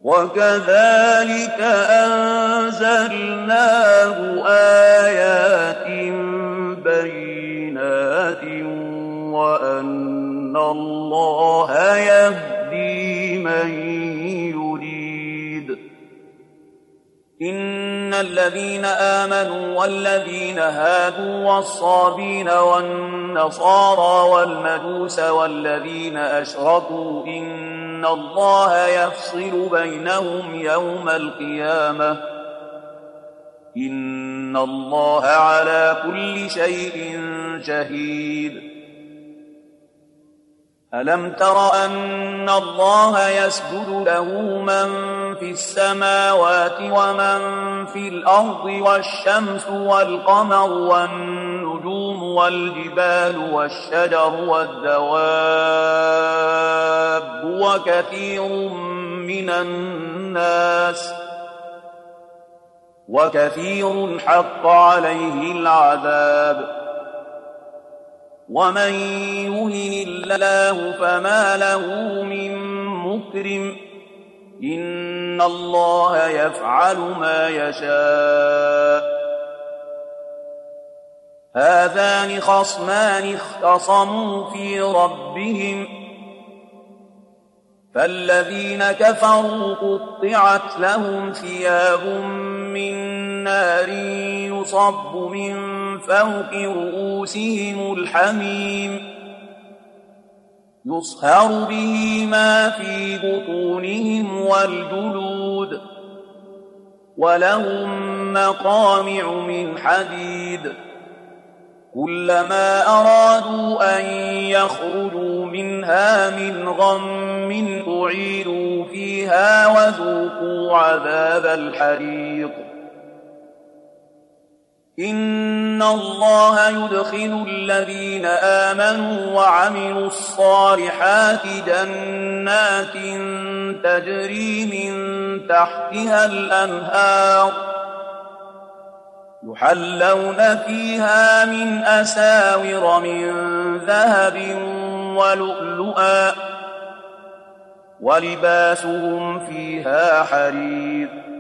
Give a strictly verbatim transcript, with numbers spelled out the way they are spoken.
وكذلك أنزلناه آيات بينات وأن الله يهدي من يريد. إن الذين آمنوا والذين هادوا والصابين والنصارى والمجوس والذين أشركوا إن الله يفصل بينهم يوم القيامة إن الله على كل شيء شهيد. ألم تر أن الله يسجد له من في السماوات ومن في الأرض والشمس والقمر والنجوم والجبال والشجر والدواب وكثير من الناس وكثير حق عليه العذاب. ومن يهن الله فما له من مكرم إن الله يفعل ما يشاء. هذان خصمان اختصموا في ربهم فالذين كفروا قطعت لهم ثياب من نار يصب من فوق رؤوسهم الحميم يصهر به ما في بطونهم والجلود ولهم مقامع من حديد كلما أرادوا أن يخرجوا منها من غم أعيدوا فيها وذوقوا عذاب الحريق. إن الله يدخل الذين آمنوا وعملوا الصالحات جنات تجري من تحتها الأنهار يحلون فيها من أساور من ذهب ولؤلؤا ولباسهم فيها حرير